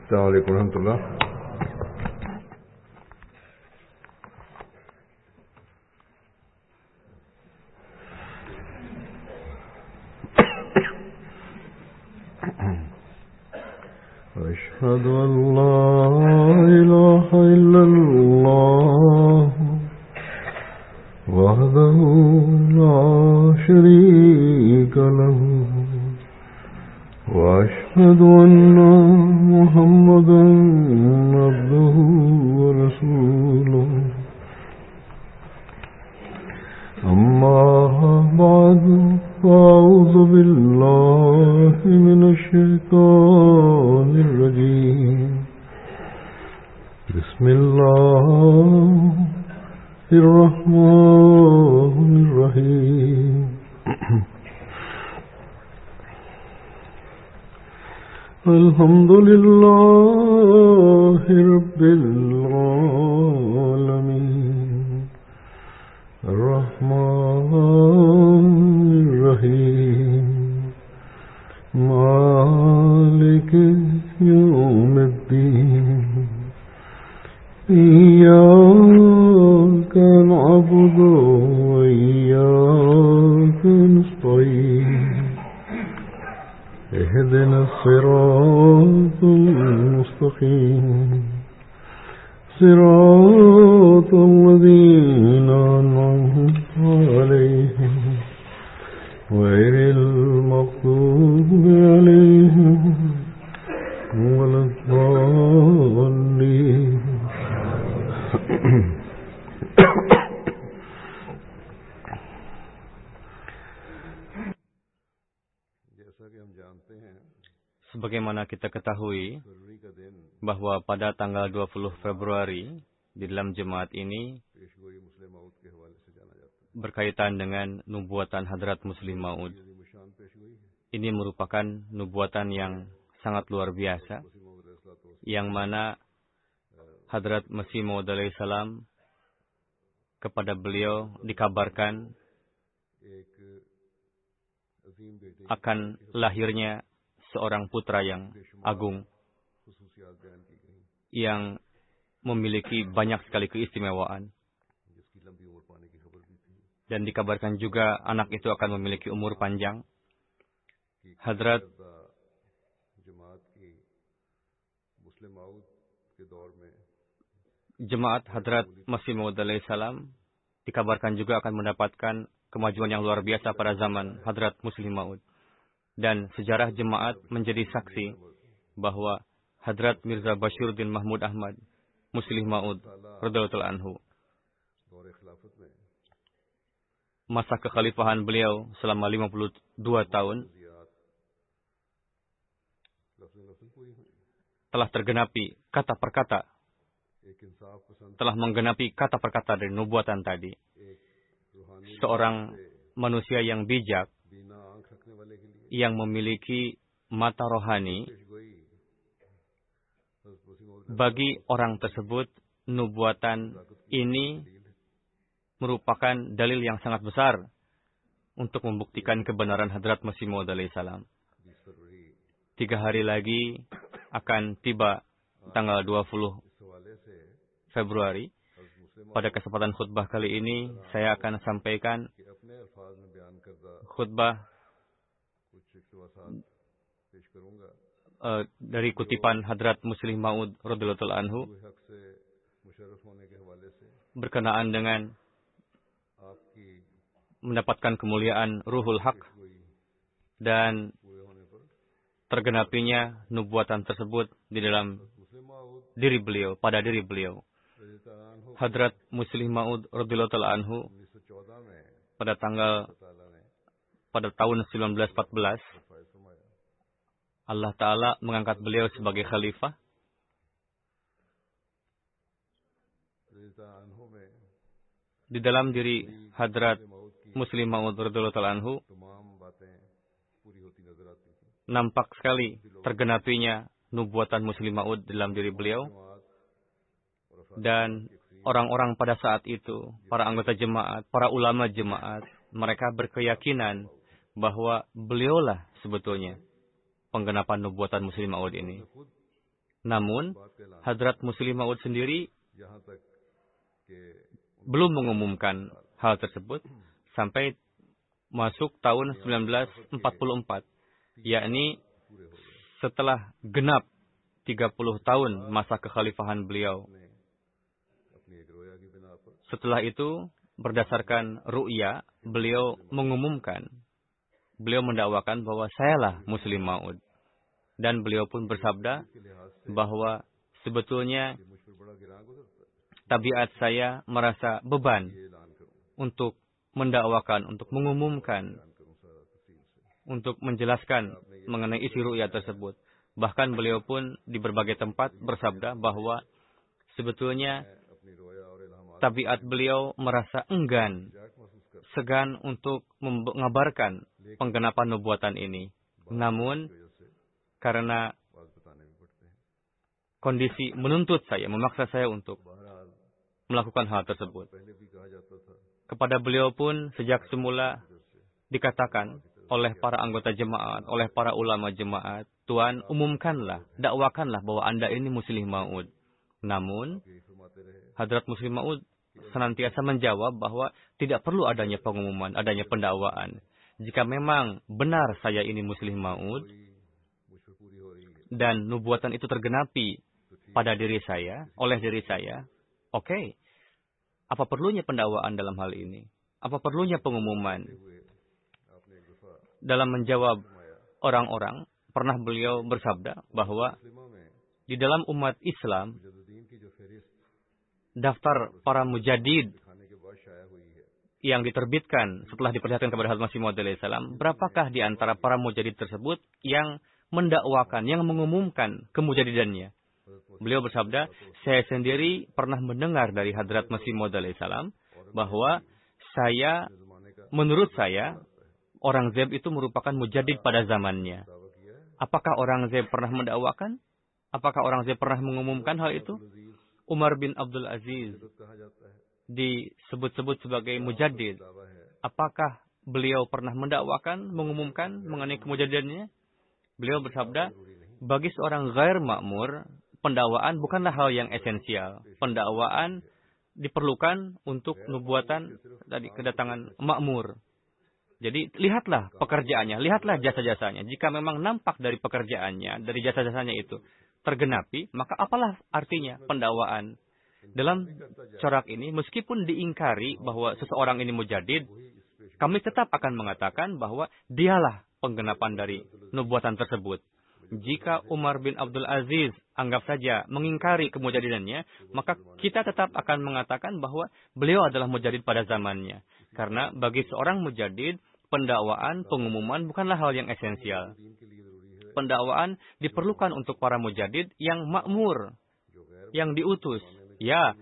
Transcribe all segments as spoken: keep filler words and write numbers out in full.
Assalamualaikum warahmatullahi wabarakatuh. أشهد أن لا إله إلا الله وحده لا شريك له وأشهد أن محمدا عبده ورسوله أما بعد فأعوذ بالله من الشيطان الرجيم بسم الله الرحمن الرحيم الحمد لله رب العالمين الرحمن الرحيم مالك يوم الدين إياك نعبد وإياك نستعين اهدنا الصراط المستقيم صراط الذين أنعمت عليهم غير المغضوب عليهم ولا الضالين. Sebagaimana kita ketahui bahwa pada tanggal dua puluh Februari di dalam jemaat ini berkaitan dengan nubuatan Hadrat Muslih Maud. Ini merupakan nubuatan yang sangat luar biasa, yang mana Hadrat Masih Maud alaihissalam kepada beliau dikabarkan akan lahirnya seorang putra yang agung, yang memiliki banyak sekali keistimewaan. Dan dikabarkan juga anak itu akan memiliki umur panjang. Hadrat Jemaat Hadrat Masih Maud alaihissalam dikabarkan juga akan mendapatkan kemajuan yang luar biasa pada zaman Hadrat Muslih Maud. Dan sejarah jemaat menjadi saksi bahwa Hadrat Mirza Bashiruddin Mahmud Ahmad Muslih Maud radhiyallahu anhu, masa kekhalifahan beliau selama lima puluh dua tahun telah tergenapi kata per kata, telah menggenapi kata per kata dari nubuatan tadi. Seorang manusia yang bijak, yang memiliki mata rohani, bagi orang tersebut nubuatan ini merupakan dalil yang sangat besar untuk membuktikan kebenaran Hadrat Masih Maud alaihissalam. Tiga hari lagi akan tiba tanggal dua puluh Februari. Pada kesempatan khutbah kali ini saya akan sampaikan khutbah uh, dari kutipan Hadrat Muslih Maud radhiyallahu anhu berkenaan dengan mendapatkan kemuliaan Ruhul Haq dan tergenapinya nubuatan tersebut di dalam diri beliau, pada diri beliau. Hadrat Muslih Maud radhiyallahu anhu pada tanggal pada tahun seribu sembilan ratus empat belas Allah Ta'ala mengangkat beliau sebagai khalifah. Di dalam diri Hadrat Muslih Maud radhiyallahu anhu nampak sekali tergenapinya nubuatan Muslih Maud dalam diri beliau. Dan orang-orang pada saat itu, para anggota jemaat, para ulama jemaat, mereka berkeyakinan bahwa beliaulah sebetulnya penggenapan nubuatan Muslih Maud ini. Namun, Hadrat Muslih Maud sendiri belum mengumumkan hal tersebut sampai masuk tahun seribu sembilan ratus empat puluh empat, yakni setelah genap tiga puluh tahun masa kekhalifahan beliau. Setelah itu, berdasarkan ru'ya, beliau mengumumkan, beliau mendakwakan bahwa sayalah Muslih Maud. Dan beliau pun bersabda bahwa sebetulnya tabiat saya merasa beban untuk mendakwakan, untuk mengumumkan, untuk menjelaskan mengenai isi ru'ya tersebut. Bahkan beliau pun di berbagai tempat bersabda bahwa sebetulnya tabiat beliau merasa enggan, segan untuk mengabarkan penggenapan nubuatan ini. Namun, karena kondisi menuntut saya, memaksa saya untuk melakukan hal tersebut. Kepada beliau pun sejak semula dikatakan oleh para anggota jemaat, oleh para ulama jemaat, Tuan, umumkanlah, dakwakanlah bahwa Anda ini Muslih Maud. Namun, Hadrat Muslih Maud senantiasa menjawab bahwa tidak perlu adanya pengumuman, adanya pendakwaan. Jika memang benar saya ini Muslih Maud, dan nubuatan itu tergenapi pada diri saya, oleh diri saya, oke. Okay. Apa perlunya pendakwaan dalam hal ini? Apa perlunya pengumuman? Dalam menjawab orang-orang, pernah beliau bersabda bahwa di dalam umat Islam, daftar para mujadid yang diterbitkan setelah diperlihatkan kepada Hadrat Masih Maud alaihi salam, berapakah di antara para mujadid tersebut yang mendakwakan, yang mengumumkan kemujadidannya? Beliau bersabda, saya sendiri pernah mendengar dari Hadrat Masih Maud alaihi salam bahwa saya, menurut saya, orang Zeb itu merupakan mujadid pada zamannya. Apakah orang Zeb pernah mendakwakan? Apakah orang Zeb pernah mengumumkan hal itu? Umar bin Abdul Aziz disebut-sebut sebagai mujadid. Apakah beliau pernah mendakwakan, mengumumkan mengenai kemujadidannya? Beliau bersabda, bagi seorang ghair makmur, pendakwaan bukanlah hal yang esensial. Pendakwaan diperlukan untuk nubuatan dari kedatangan makmur. Jadi lihatlah pekerjaannya, lihatlah jasa-jasanya. Jika memang nampak dari pekerjaannya, dari jasa-jasanya itu tergenapi, maka apalah artinya pendakwaan? Dalam corak ini, meskipun diingkari bahwa seseorang ini mujadid, kami tetap akan mengatakan bahwa dialah penggenapan dari nubuatan tersebut. Jika Umar bin Abdul Aziz anggap saja mengingkari kemujadidannya, maka kita tetap akan mengatakan bahwa beliau adalah mujadid pada zamannya. Karena bagi seorang mujadid, pendakwaan, pengumuman bukanlah hal yang esensial. Pendakwaan diperlukan untuk para mujadid yang makmur, yang diutus. Ya,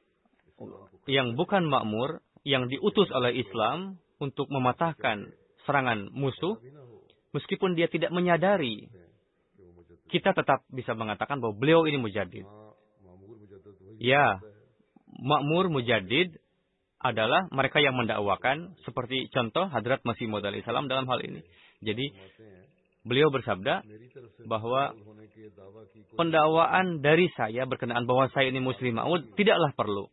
yang bukan makmur, yang diutus oleh Islam untuk mematahkan serangan musuh, meskipun dia tidak menyadari, kita tetap bisa mengatakan bahwa beliau ini mujadid. Ya, makmur mujadid adalah mereka yang mendakwakan, seperti contoh Hadrat Masih Maud alaihi salam dalam hal ini. Jadi, beliau bersabda bahwa pendakwaan dari saya berkenaan bahwa saya ini Muslih Maud tidaklah perlu.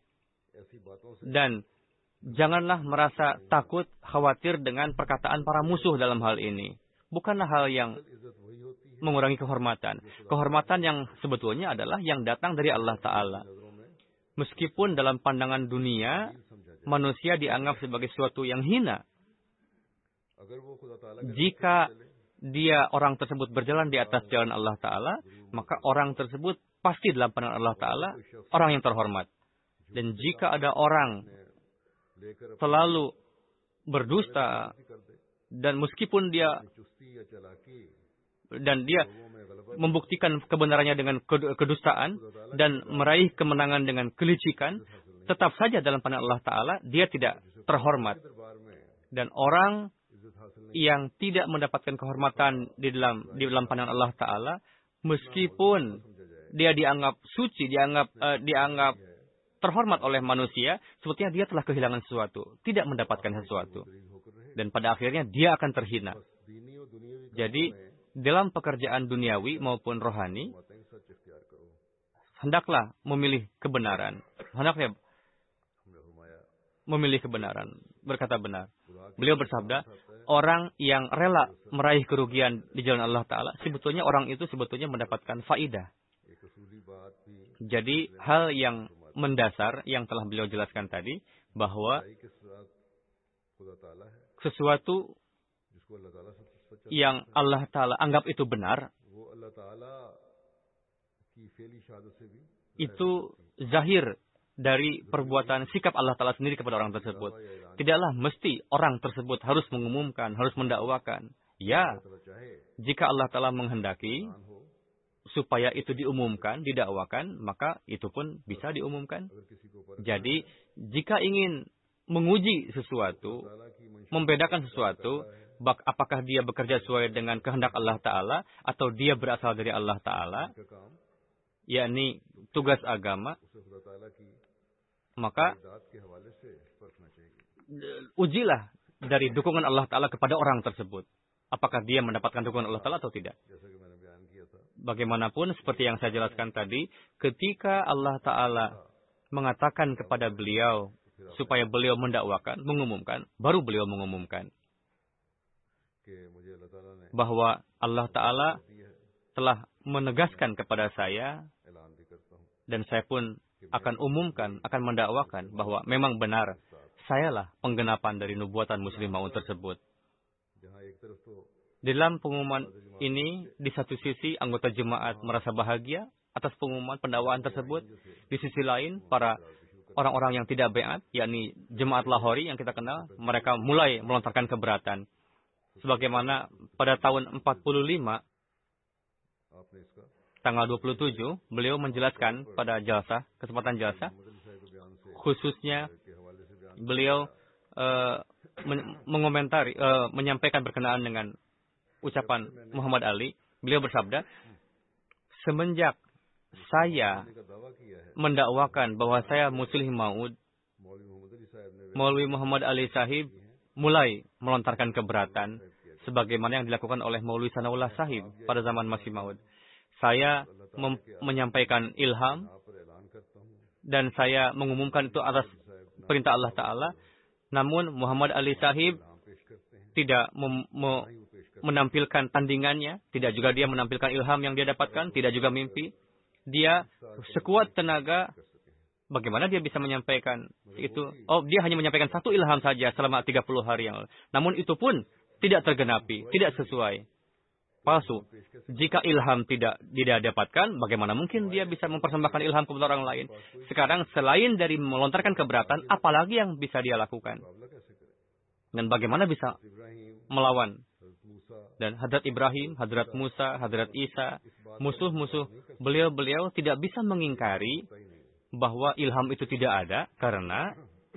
Dan janganlah merasa takut, khawatir dengan perkataan para musuh dalam hal ini. Bukanlah hal yang mengurangi kehormatan. Kehormatan yang sebetulnya adalah yang datang dari Allah Ta'ala. Meskipun dalam pandangan dunia, manusia dianggap sebagai sesuatu yang hina. Jika dia, orang tersebut berjalan di atas jalan Allah Ta'ala, maka orang tersebut pasti dalam pandangan Allah Ta'ala orang yang terhormat. Dan jika ada orang selalu berdusta, dan meskipun dia dan dia membuktikan kebenarannya dengan kedustaan dan meraih kemenangan dengan kelicikan, tetap saja dalam pandangan Allah Ta'ala dia tidak terhormat. Dan orang yang tidak mendapatkan kehormatan di dalam di dalam pandangan Allah Ta'ala, meskipun dia dianggap suci, dianggap uh, dianggap terhormat oleh manusia, sebetulnya dia telah kehilangan sesuatu, tidak mendapatkan sesuatu. Dan pada akhirnya dia akan terhina. Jadi, dalam pekerjaan duniawi maupun rohani, hendaklah memilih kebenaran. Hendaknya memilih kebenaran, berkata benar. Beliau bersabda, orang yang rela meraih kerugian di jalan Allah Ta'ala, sebetulnya orang itu sebetulnya mendapatkan faidah. Jadi hal yang mendasar yang telah beliau jelaskan tadi, bahwa sesuatu yang Allah Ta'ala anggap itu benar, itu zahir dari perbuatan sikap Allah Ta'ala sendiri kepada orang tersebut. Tidaklah mesti orang tersebut harus mengumumkan, harus mendakwakan. Ya, jika Allah Ta'ala menghendaki supaya itu diumumkan, didakwakan, maka itu pun bisa diumumkan. Jadi, jika ingin menguji sesuatu, membedakan sesuatu, apakah dia bekerja sesuai dengan kehendak Allah Ta'ala, atau dia berasal dari Allah Ta'ala, yakni tugas agama, maka ujilah dari dukungan Allah Ta'ala kepada orang tersebut. Apakah dia mendapatkan dukungan Allah Ta'ala atau tidak. Bagaimanapun, seperti yang saya jelaskan tadi, ketika Allah Ta'ala mengatakan kepada beliau, supaya beliau mendakwakan, mengumumkan, baru beliau mengumumkan bahwa Allah Ta'ala telah menegaskan kepada saya, dan saya pun akan umumkan, akan mendakwakan bahwa memang benar, sayalah penggenapan dari nubuatan Muslim Maud tersebut. Dalam pengumuman ini, di satu sisi anggota jemaat merasa bahagia atas pengumuman pendakwaan tersebut. Di sisi lain, para orang-orang yang tidak beat, yakni jemaat Lahori yang kita kenal, mereka mulai melontarkan keberatan. Sebagaimana pada tahun empat puluh lima, tanggal dua puluh tujuh, beliau menjelaskan pada jalsah, kesempatan jalsah, khususnya beliau uh, men mengomentari, uh, menyampaikan berkenaan dengan ucapan Muhammad Ali. Beliau bersabda, semenjak saya mendakwakan bahwa saya Muslim Maud, Maulwi Muhammad Ali Sahib mulai melontarkan keberatan, sebagaimana yang dilakukan oleh Maulwi Sanaullah Sahib pada zaman Masih Maud. Saya menyampaikan ilham, dan saya mengumumkan itu atas perintah Allah Ta'ala. Namun Muhammad Ali Sahib tidak menampilkan tandingannya, tidak juga dia menampilkan ilham yang dia dapatkan, tidak juga mimpi. Dia sekuat tenaga, bagaimana dia bisa menyampaikan itu? Oh, dia hanya menyampaikan satu ilham saja selama tiga puluh hari yang lalu. Namun itu pun tidak tergenapi, tidak sesuai. Palsu. Jika ilham tidak tidak dapatkan, bagaimana mungkin dia bisa mempersembahkan ilham kepada orang lain? Sekarang selain dari melontarkan keberatan, apalagi yang bisa dia lakukan? Dan bagaimana bisa melawan? Dan Hadrat Ibrahim, Hadrat Musa, Hadrat Isa, musuh-musuh beliau-beliau tidak bisa mengingkari bahwa ilham itu tidak ada, karena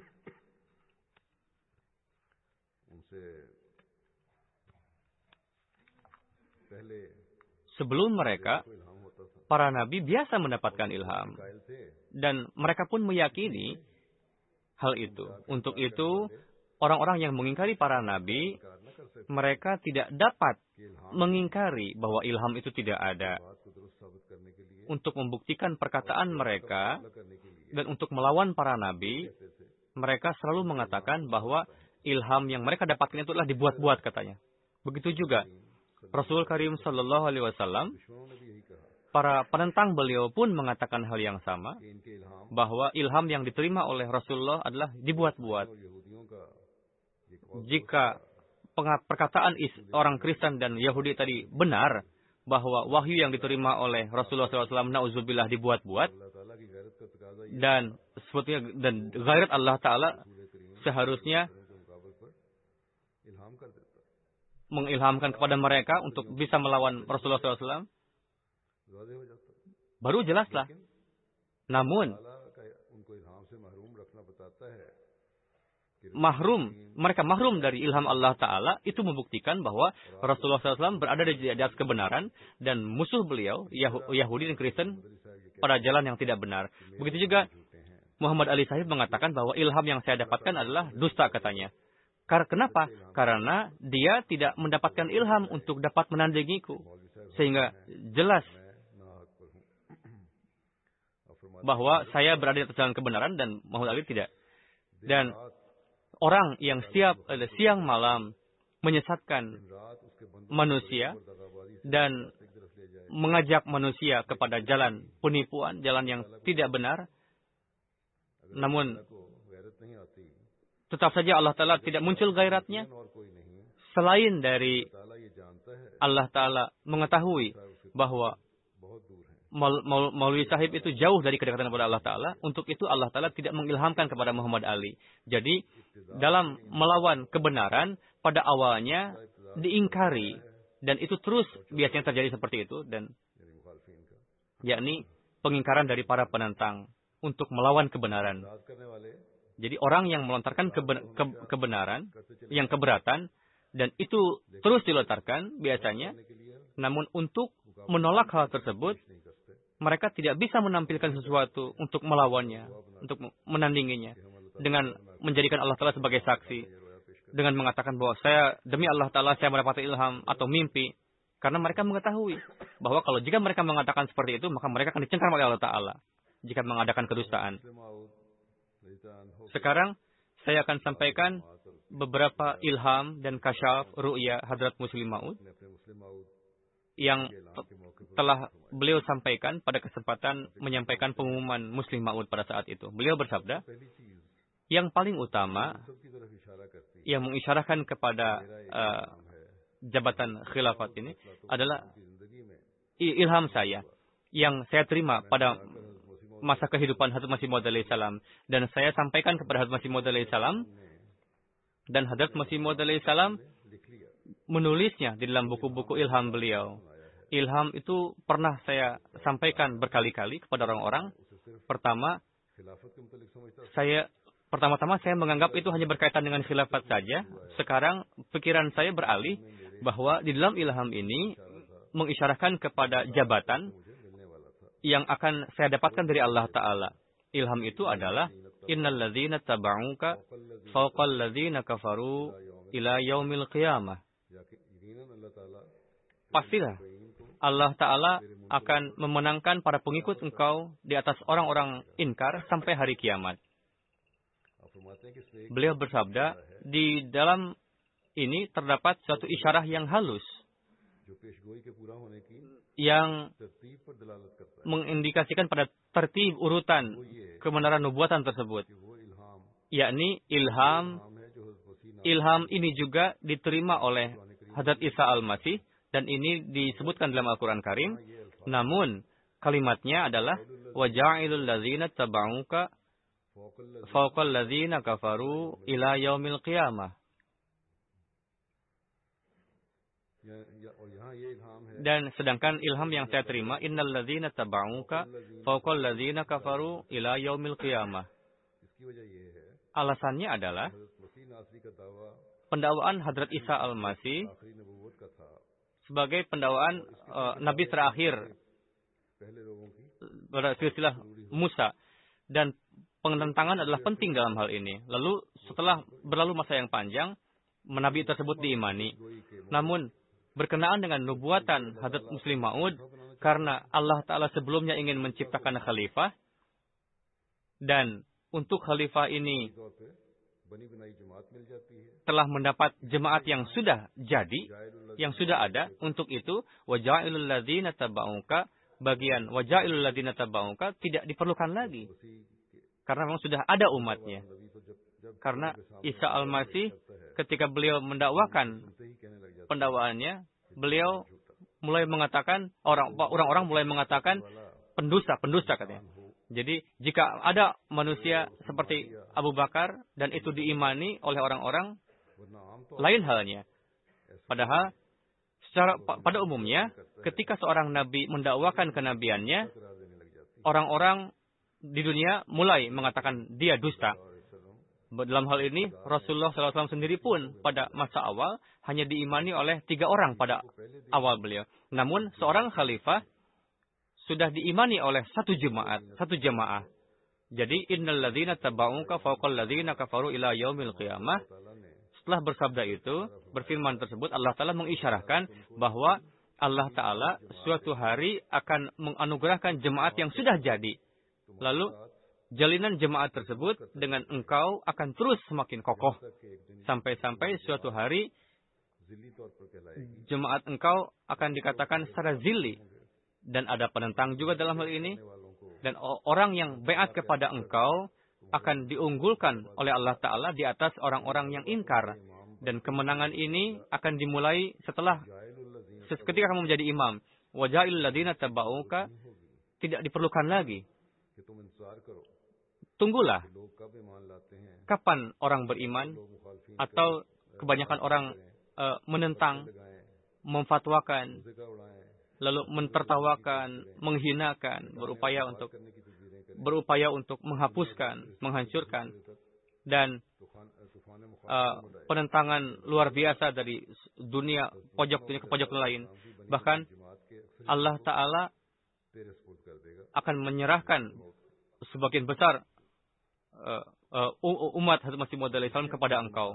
sebelum mereka, para nabi biasa mendapatkan ilham. Dan mereka pun meyakini hal itu. Untuk itu, orang-orang yang mengingkari para nabi, mereka tidak dapat mengingkari bahwa ilham itu tidak ada. Untuk membuktikan perkataan mereka, dan untuk melawan para nabi, mereka selalu mengatakan bahwa ilham yang mereka dapatkan itu adalah dibuat-buat, katanya. Begitu juga Rasul Karim Sallallahu Alaihi Wasallam, para penentang beliau pun mengatakan hal yang sama, bahwa ilham yang diterima oleh Rasulullah adalah dibuat-buat. Jika perkataan orang Kristen dan Yahudi tadi benar, bahwa wahyu yang diterima oleh Rasulullah shallallahu alaihi wasallam na'udzubillah dibuat-buat, dan sebetulnya dan ghairat Allah Ta'ala seharusnya mengilhamkan kepada mereka untuk bisa melawan Rasulullah shallallahu alaihi wasallam, baru jelaslah. Namun mahrum, mereka mahrum dari ilham Allah Ta'ala, itu membuktikan bahwa Rasulullah shallallahu alaihi wasallam berada di atas kebenaran, dan musuh beliau, Yahudi dan Kristen, pada jalan yang tidak benar. Begitu juga Muhammad Ali Sahib mengatakan bahwa ilham yang saya dapatkan adalah dusta, katanya. Kenapa? Karena dia tidak mendapatkan ilham untuk dapat menandingiku. Sehingga jelas bahwa saya berada di atas jalan kebenaran dan Muhammad Ali tidak. Dan orang yang setiap siang malam menyesatkan manusia dan mengajak manusia kepada jalan penipuan, jalan yang tidak benar, namun tetap saja Allah Ta'ala tidak muncul gairatnya, selain dari Allah Ta'ala mengetahui bahwa Maulwi Sahib itu jauh dari kedekatan kepada Allah Ta'ala. Untuk itu Allah Ta'ala tidak mengilhamkan kepada Muhammad Ali. Jadi dalam melawan kebenaran pada awalnya diingkari. Dan itu terus biasanya terjadi seperti itu. Dan yakni pengingkaran dari para penentang untuk melawan kebenaran. Jadi orang yang melontarkan keben, ke, kebenaran, yang keberatan, dan itu terus dilontarkan biasanya. Namun untuk menolak hal tersebut, mereka tidak bisa menampilkan sesuatu untuk melawannya, untuk menandinginya, dengan menjadikan Allah Ta'ala sebagai saksi, dengan mengatakan bahwa saya, demi Allah Ta'ala, saya mendapat ilham atau mimpi. Karena mereka mengetahui bahwa kalau jika mereka mengatakan seperti itu, maka mereka akan dicengkram oleh Allah Ta'ala jika mengadakan kedustaan. Sekarang, saya akan sampaikan beberapa ilham dan kasyaf ru'ya Hadrat Muslim Maud yang telah beliau sampaikan pada kesempatan menyampaikan pengumuman Muslim Maud pada saat itu. Beliau bersabda, yang paling utama yang mengisyarahkan kepada uh, jabatan khilafat ini adalah ilham saya yang saya terima pada masa kehidupan Hadrat Masih Maud alaihi salam, dan saya sampaikan kepada Hadrat Masih Maud alaihi salam, dan Hadrat Masih Maud alaihi salam menulisnya di dalam buku-buku ilham beliau. Ilham itu pernah saya sampaikan berkali-kali kepada orang-orang. Pertama, saya pertama-tama saya menganggap itu hanya berkaitan dengan khilafat saja. Sekarang pikiran saya beralih bahwa di dalam ilham ini mengisyarahkan kepada jabatan yang akan saya dapatkan dari Allah Ta'ala. Ilham itu adalah innal ladzina taba'uka fawqal ladzina kafaru ila yaumil qiyamah. Pastilah Allah Ta'ala akan memenangkan para pengikut engkau di atas orang-orang inkar sampai hari kiamat. Beliau bersabda, di dalam ini terdapat suatu isyarah yang halus yang mengindikasikan pada tertib urutan kebenaran nubuatan tersebut, yakni ilham. Ilham ini juga diterima oleh Hadrat Isa Al-Masih, dan ini disebutkan dalam Al-Quran Karim. Namun kalimatnya adalah waja'ilul ladzina taba'uka fawqal ladzina kafaru ila yaumil qiyamah. Dan sedangkan ilham yang saya terima, innal ladzina taba'uka fawqal ladzina kafaru ila yaumil qiyamah. Alasannya adalah pendakwaan Hadrat Isa Al-Masih sebagai pendakwaan uh, Nabi terakhir pada silsilah Musa, dan penentangan adalah penting dalam hal ini. Lalu setelah berlalu masa yang panjang, Nabi tersebut diimani. Namun berkenaan dengan nubuatan Hadrat Muslim Maud, karena Allah Ta'ala sebelumnya ingin menciptakan khalifah, dan untuk khalifah ini telah mendapat jemaat yang sudah jadi, yang sudah ada. Untuk itu, waja'ilul ladzina taba'uka, bagian waja'ilul ladzina taba'uka tidak diperlukan lagi, karena memang sudah ada umatnya. Karena Isa Al-Masih ketika beliau mendakwakan pendakwaannya, beliau mulai mengatakan, orang orang mulai mengatakan pendusta, pendusta katanya. Jadi jika ada manusia seperti Abu Bakar dan itu diimani oleh orang-orang, lain halnya. Padahal secara pada umumnya ketika seorang nabi mendakwakan kenabiannya, orang-orang di dunia mulai mengatakan dia dusta. Dalam hal ini Rasulullah shallallahu alaihi wasallam sendiri pun pada masa awal hanya diimani oleh tiga orang pada awal beliau. Namun seorang khalifah sudah diimani oleh satu jemaat, satu jemaah. Jadi innal ladzina taba'uka fawqal ladzina kafaru ila yaumil qiyamah. Setelah bersabda itu, berfirman tersebut, Allah Ta'ala mengisyarahkan bahwa Allah Ta'ala suatu hari akan menganugerahkan jemaat yang sudah jadi Lalu jalinan jemaat tersebut dengan engkau akan terus semakin kokoh. Sampai-sampai suatu hari jemaat engkau akan dikatakan secara zilli. Dan ada penentang juga dalam hal ini. Dan orang yang beat kepada engkau akan diunggulkan oleh Allah Ta'ala di atas orang-orang yang ingkar. Dan kemenangan ini akan dimulai setelah ketika kamu menjadi imam. Wajail ladina tabauka tidak diperlukan lagi. Tunggulah. Kapan orang beriman atau kebanyakan orang uh, menentang, memfatwakan, lalu mentertawakan, menghinakan, berupaya untuk berupaya untuk menghapuskan, menghancurkan, dan uh, penentangan luar biasa dari dunia pojok dunia ke pojok lain. Bahkan Allah Ta'ala akan menyerahkan sebagian besar uh, uh, umat Hazrat Masih Maud alaihi salam kepada engkau.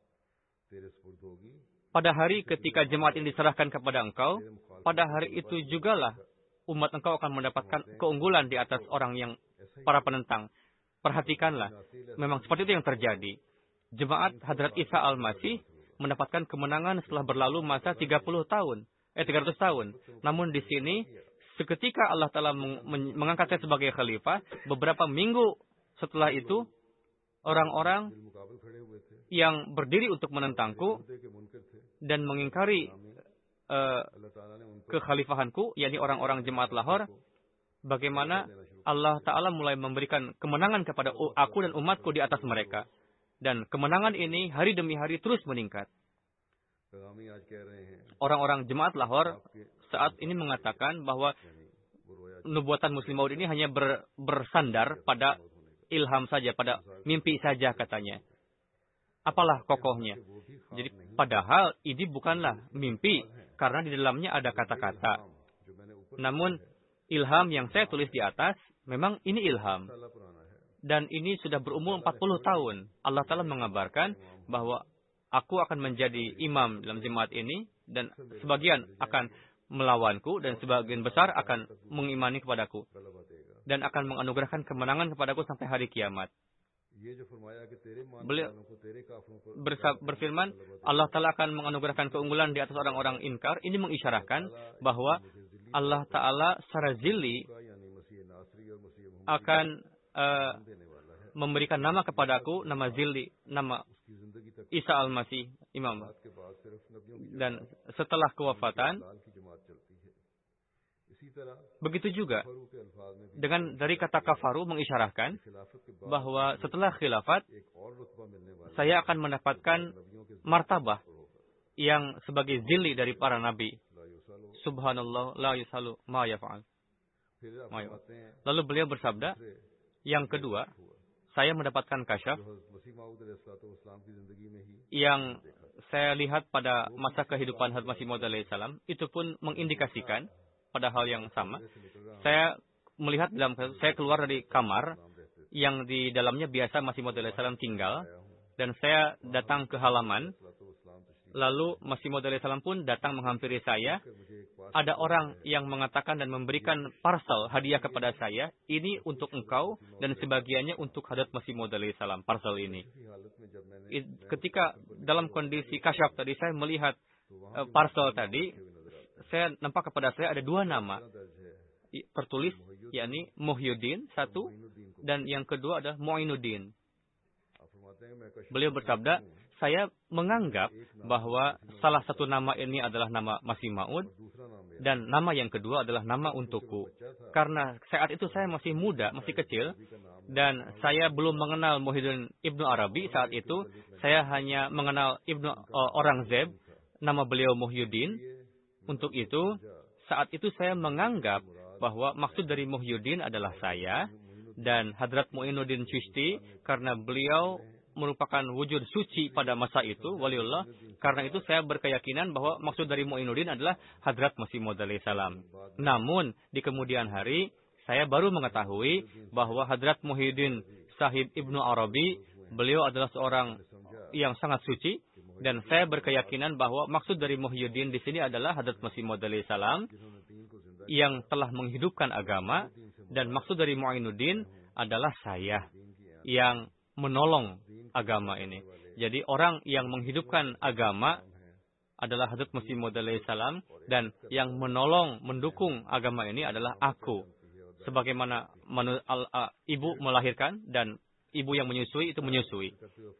Pada hari ketika jemaat ini diserahkan kepada engkau, pada hari itu jugalah umat engkau akan mendapatkan keunggulan di atas orang yang para penentang. Perhatikanlah, memang seperti itu yang terjadi. Jemaat Hadrat Isa Al-Masih mendapatkan kemenangan setelah berlalu masa tiga puluh tahun, eh tiga ratus tahun. Namun di sini, seketika Allah Ta'ala mengangkatnya sebagai khalifah, beberapa minggu setelah itu, orang-orang yang berdiri untuk menentangku dan mengingkari uh, kekhalifahanku, yakni orang-orang jemaat Lahore, bagaimana Allah Ta'ala mulai memberikan kemenangan kepada aku dan umatku di atas mereka. Dan kemenangan ini hari demi hari terus meningkat. Orang-orang jemaat Lahore saat ini mengatakan bahwa nubuatan Muslim Maud ini hanya ber, bersandar pada ilham saja, pada mimpi saja katanya. Apalah kokohnya? Jadi padahal ini bukanlah mimpi, karena di dalamnya ada kata-kata. Namun ilham yang saya tulis di atas, memang ini ilham. Dan ini sudah berumur empat puluh tahun. Allah Ta'ala mengabarkan bahwa aku akan menjadi imam dalam jemaat ini, dan sebagian akan melawanku, dan sebagian besar akan mengimani kepadaku. Dan akan menganugerahkan kemenangan kepadaku sampai hari kiamat. Beliau berfirman, Allah Ta'ala akan menganugerahkan keunggulan di atas orang-orang inkar. Ini mengisyarahkan bahwa Allah Ta'ala secara zilli akan uh, memberikan nama kepadaku, nama zilli, nama Isa Al-Masih, Imam. Dan setelah kewafatan, begitu juga dengan dari kata kafaru mengisyarahkan bahwa setelah khilafat saya akan mendapatkan martabah yang sebagai zilli dari para nabi. Subhanallah la yusalu ma yaf'al. Lalu beliau bersabda, yang kedua, saya mendapatkan kasyaf yang saya lihat pada masa kehidupan Hazrat Masih Maud alaihi salam, itu pun mengindikasikan pada hal yang sama. Saya melihat dalam saya keluar dari kamar yang di dalamnya biasa Masih Maud alaihi salam tinggal, dan saya datang ke halaman. Lalu Masih Maud alaihi salam pun datang menghampiri saya. Ada orang yang mengatakan dan memberikan parcel hadiah kepada saya. Ini untuk engkau dan sebagiannya untuk Hadrat Masih Maud alaihi salam, parcel ini. Ketika dalam kondisi kasyaf tadi saya melihat uh, parcel tadi, saya nampak kepada saya ada dua nama tertulis, yakni Muhyiddin satu, dan yang kedua adalah Mu'inuddin. Beliau bersabda, saya menganggap bahwa salah satu nama ini adalah nama Masih Maud, dan nama yang kedua adalah nama untukku. Karena saat itu saya masih muda, masih kecil, dan saya belum mengenal Muhyiddin Ibnu Arabi saat itu. Saya hanya mengenal Ibnu uh, Aurangzeb, nama beliau Muhyiddin. Untuk itu, saat itu saya menganggap bahwa maksud dari Muhyiddin adalah saya, dan Hadrat Mu'inuddin Chishti, karena beliau merupakan wujud suci pada masa itu, waliullah. Karena itu saya berkeyakinan bahwa maksud dari Mu'inuddin adalah Hadrat Masih Maud alaihi salam. Namun, di kemudian hari, saya baru mengetahui bahwa Hadrat Muhyiddin Sahib Ibnu Arabi, beliau adalah seorang yang sangat suci, dan saya berkeyakinan bahwa maksud dari Muhyiddin di sini adalah Hadrat Masih Maud alaihi salam yang telah menghidupkan agama Dan maksud dari Mu'inuddin adalah saya yang menolong agama ini. Jadi orang yang menghidupkan agama adalah Hadrat Masih Maud alaihi salam, dan yang menolong, mendukung agama ini adalah aku. Sebagaimana manu, al, a, ibu melahirkan dan ibu yang menyusui itu menyusui.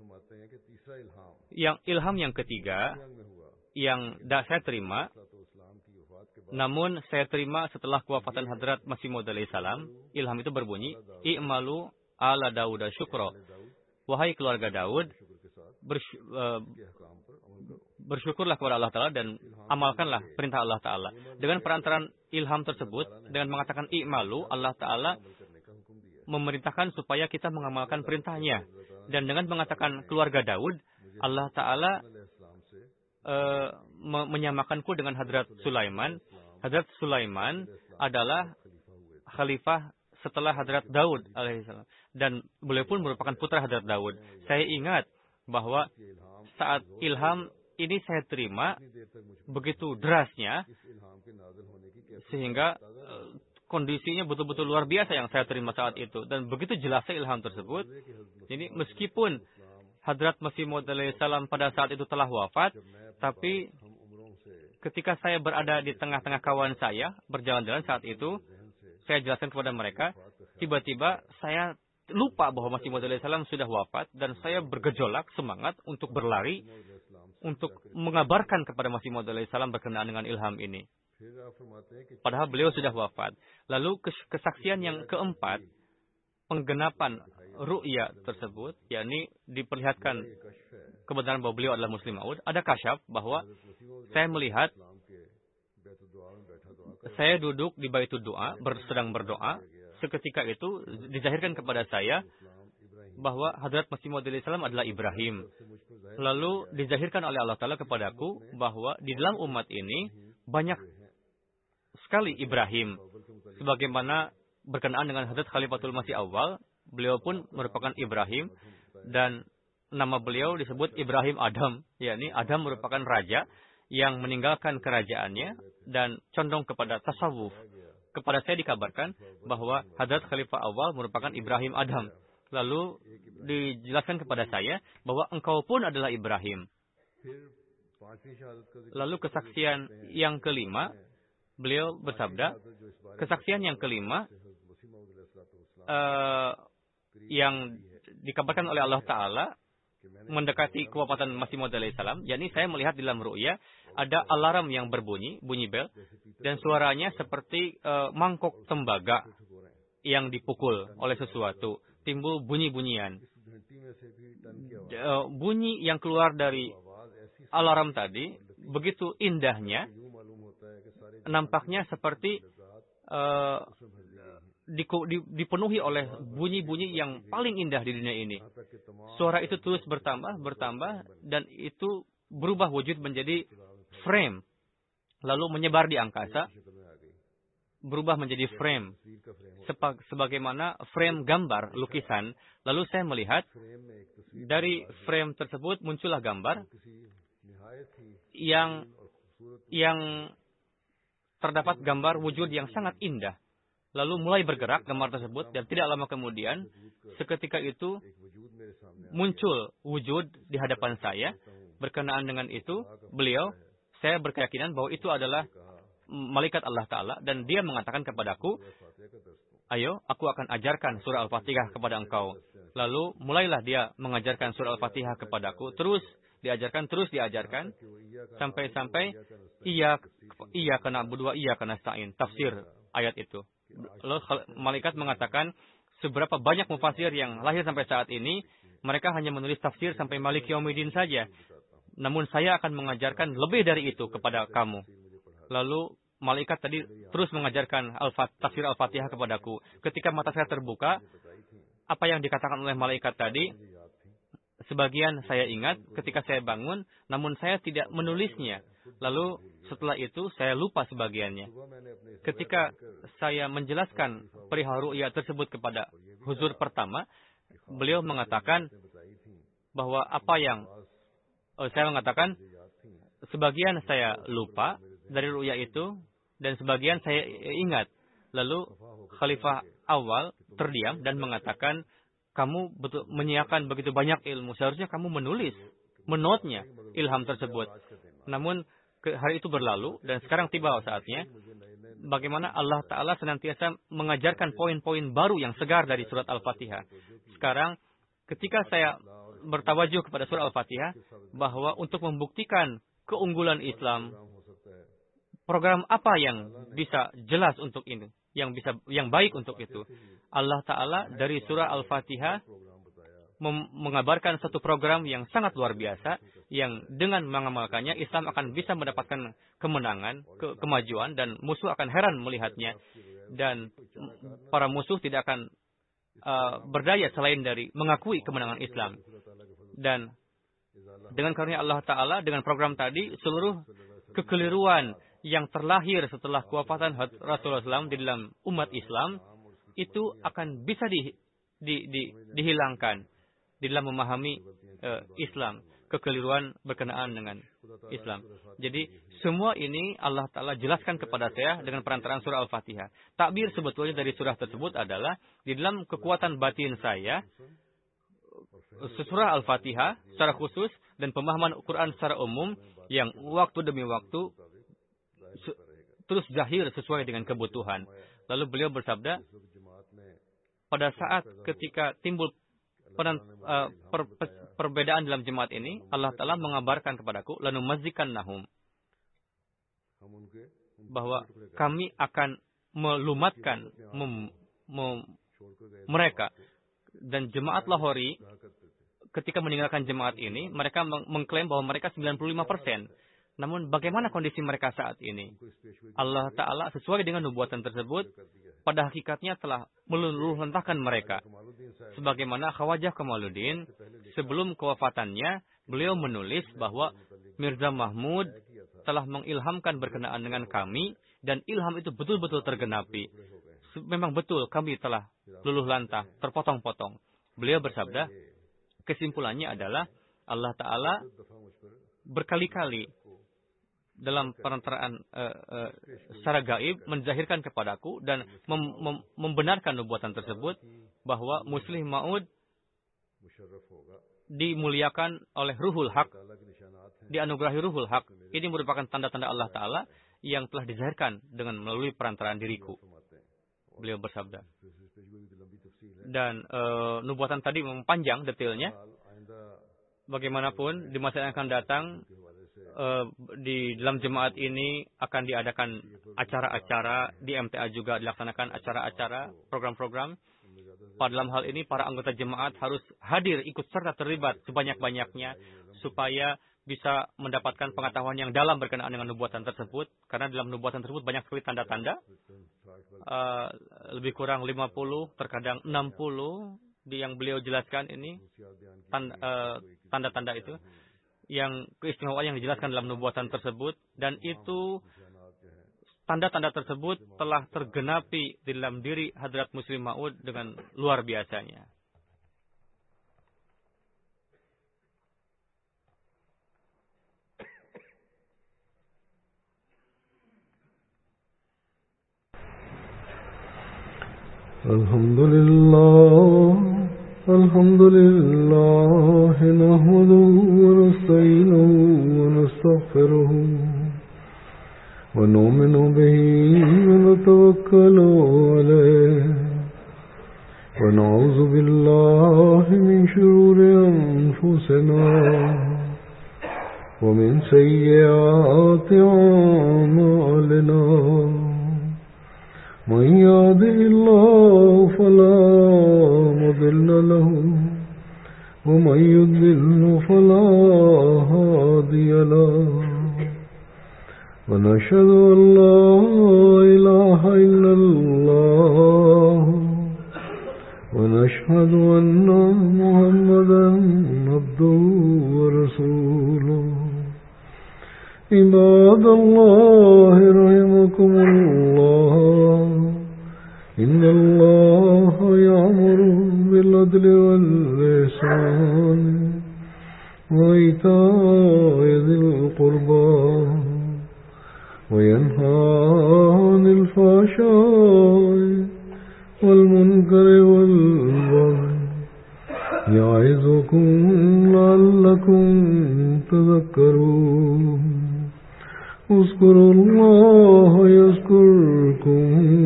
Yang ilham yang ketiga yang dah saya terima, namun saya terima setelah kewafatan Hadrat Masih Maud alaihi salam, ilham itu berbunyi, "I'malu ala Daud syukra." Wahai keluarga Daud, bers, uh, bersyukurlah kepada Allah Ta'ala dan amalkanlah perintah Allah Ta'ala. Dengan perantaran ilham tersebut, dengan mengatakan i'malu, Allah Ta'ala memerintahkan supaya kita mengamalkan perintahnya. Dan dengan mengatakan keluarga Daud, Allah Ta'ala uh, me menyamakanku dengan Hadrat Sulaiman. Hadrat Sulaiman adalah khalifah setelah Hadrat Daud alaihissalam. Dan beliau pun merupakan putra Hadrat Daud. Saya ingat bahwa saat ilham ini saya terima begitu derasnya, sehingga uh, kondisinya betul-betul luar biasa yang saya terima saat itu. Dan begitu jelasnya ilham tersebut. Jadi meskipun Hadrat Masih Maud alaihi salam pada saat itu telah wafat, tapi ketika saya berada di tengah-tengah kawan saya, berjalan-jalan saat itu, saya jelaskan kepada mereka, tiba-tiba saya lupa bahwa Masih Maud alaihi salam sudah wafat, dan saya bergejolak semangat untuk berlari, untuk mengabarkan kepada Masih Maud alaihi salam berkenaan dengan ilham ini. Padahal beliau sudah wafat. Lalu kesaksian yang keempat, penggenapan ru'ya tersebut, yakni diperlihatkan kebenaran bahwa beliau adalah Muslim Maud. Ada kasyaf bahwa saya melihat, saya duduk di Baitud Doa, sedang berdoa. Seketika itu dizahirkan kepada saya bahwa Hadrat Masih Maud alaihi salam adalah Ibrahim. Lalu dizahirkan oleh Allah Ta'ala kepadaku bahwa di dalam umat ini banyak sekali Ibrahim. Sebagaimana berkenaan dengan Hadrat Khalifatul Masih Awal, beliau pun merupakan Ibrahim, dan nama beliau disebut Ibrahim Adam, yakni Adam merupakan raja yang meninggalkan kerajaannya dan condong kepada tasawuf. Kepada saya dikabarkan bahwa Hadrat Khalifah Awal merupakan Ibrahim Adam. Lalu dijelaskan kepada saya bahwa engkau pun adalah Ibrahim. Lalu kesaksian yang kelima, beliau bersabda, kesaksian yang kelima uh, yang dikabarkan oleh Allah Ta'ala mendekati kewafatan Masih Maud alaihi salam, yakni saya melihat di dalam ru'ya ada alarm yang berbunyi, bunyi bel, dan suaranya seperti uh, mangkok tembaga yang dipukul oleh sesuatu, timbul bunyi-bunyian. Uh, bunyi yang keluar dari alarm tadi begitu indahnya, nampaknya seperti uh, dipenuhi oleh bunyi-bunyi yang paling indah di dunia ini. Suara itu terus bertambah, bertambah, dan itu berubah wujud menjadi frame. Lalu menyebar di angkasa, berubah menjadi frame. Sebagaimana frame gambar, lukisan. Lalu saya melihat, dari frame tersebut muncullah gambar yang, yang terdapat gambar wujud yang sangat indah. Lalu mulai bergerak gambar tersebut, dan tidak lama kemudian, seketika itu muncul wujud di hadapan saya. Berkenaan dengan itu, beliau, saya berkeyakinan bahwa itu adalah malaikat Allah Ta'ala, dan dia mengatakan kepadaku, ayo, aku akan ajarkan surah Al-Fatihah kepada engkau. Lalu mulailah dia mengajarkan surah Al-Fatihah kepadaku, terus diajarkan, terus diajarkan, sampai-sampai iya, iya kena berdua, iya kena sa'in, tafsir ayat itu. Lalu malaikat mengatakan, seberapa banyak mufasir yang lahir sampai saat ini, mereka hanya menulis tafsir sampai Malik Yaumiddin saja. Namun saya akan mengajarkan lebih dari itu kepada kamu. Lalu malaikat tadi terus mengajarkan tafsir Al-Fatihah kepadaku. Ketika mata saya terbuka, apa yang dikatakan oleh malaikat tadi, sebagian saya ingat ketika saya bangun, namun saya tidak menulisnya. Lalu setelah itu saya lupa sebagiannya. Ketika saya menjelaskan perihal ru'ya tersebut kepada huzur pertama, beliau mengatakan bahwa apa yang oh, saya mengatakan sebagian saya lupa dari ru'ya itu, dan sebagian saya ingat. Lalu Khalifah awal terdiam dan mengatakan, kamu betul menyiapkan begitu banyak ilmu, seharusnya kamu menulis, menotnya ilham tersebut. Namun hari itu berlalu dan sekarang tiba saatnya bagaimana Allah Ta'ala senantiasa mengajarkan poin-poin baru yang segar dari surat Al-Fatihah. Sekarang ketika saya bertawajuh kepada surat Al-Fatihah, bahwa untuk membuktikan keunggulan Islam, program apa yang bisa jelas untuk ini, yang bisa yang baik untuk itu. Allah Ta'ala dari surah Al-Fatihah mengabarkan satu program yang sangat luar biasa, yang dengan mengamalkannya Islam akan bisa mendapatkan kemenangan, ke kemajuan, dan musuh akan heran melihatnya, dan para musuh tidak akan uh, berdaya selain dari mengakui kemenangan Islam. Dan dengan karunia Allah Ta'ala, dengan program tadi, seluruh kekeliruan yang terlahir setelah kewafatan Rasulullah shallallahu alaihi wasallam di dalam umat Islam itu akan bisa di, di, di, dihilangkan di dalam memahami uh, Islam, kekeliruan berkenaan dengan Islam. Jadi semua ini Allah Ta'ala jelaskan kepada saya dengan perantaraan surah Al-Fatihah. Takbir sebetulnya dari surah tersebut adalah di dalam kekuatan batin saya, surah Al-Fatihah secara khusus dan pemahaman Quran secara umum yang waktu demi waktu terus zahir sesuai dengan kebutuhan. Lalu beliau bersabda, pada saat ketika timbul peran, uh, per, per, perbedaan dalam jemaat ini, Allah Ta'ala mengabarkan kepadaku, lanu mazikan nahum, bahwa kami akan melumatkan mem, mem, mereka. Dan jemaat Lahori ketika meninggalkan jemaat ini, mereka mengklaim bahwa mereka sembilan puluh lima persen. Namun bagaimana kondisi mereka saat ini? Allah Ta'ala sesuai dengan nubuatan tersebut, pada hakikatnya telah meluluhlantahkan mereka. Sebagaimana Khawajah Kamaluddin, sebelum kewafatannya, beliau menulis bahwa Mirza Mahmud telah mengilhamkan berkenaan dengan kami, dan ilham itu betul-betul tergenapi. Memang betul kami telah luluh lantah, terpotong-potong. Beliau bersabda, kesimpulannya adalah Allah Ta'ala berkali-kali dalam perantaraan uh, uh, secara gaib menzahirkan kepadaku dan mem mem membenarkan nubuatan tersebut bahwa Muslih Maud dimuliakan oleh Ruhul Haq, dianugerahi Ruhul Haq. Ini merupakan tanda-tanda Allah Ta'ala yang telah dizahirkan dengan melalui perantaraan diriku. Beliau bersabda. Dan uh, nubuatan tadi mempanjang detailnya. Bagaimanapun di masa yang akan datang, Uh, di dalam jemaat ini akan diadakan acara-acara, di M T A juga dilaksanakan acara-acara, program-program. Pada dalam hal ini para anggota jemaat harus hadir, ikut serta terlibat sebanyak-banyaknya supaya bisa mendapatkan pengetahuan yang dalam berkenaan dengan nubuatan tersebut. Karena dalam nubuatan tersebut banyak sekali tanda-tanda, uh, lebih kurang lima puluh, terkadang enam puluh di yang beliau jelaskan ini tanda-tanda uh, itu, yang keistimewaan yang dijelaskan dalam nubuatan tersebut, dan itu tanda-tanda tersebut telah tergenapi di dalam diri Hadrat Muslim Maud dengan luar biasanya. Alhamdulillah, alhamdulillah, nahmaduhu wa nasta'inuhu wa nastaghfiruhu wa nu'minu bihi wa natawakkalu alayhi wa na'udzu billahi min shururi anfusina wa min sayyiati a'malina. من يهده الله فلا مضل له ومن يضلل فلا هادي له ونشهد أن لا إله إلا الله ونشهد أن محمدا عبده ورسوله. عباد الله رحمكم الله، إن الله يأمر بالعدل والإحسان وإيتاء ذي القربى وينهى عن الفحشاء والمنكر المنكر والبغي يعظكم لعلكم تذكرون اذكروا الله يذكركم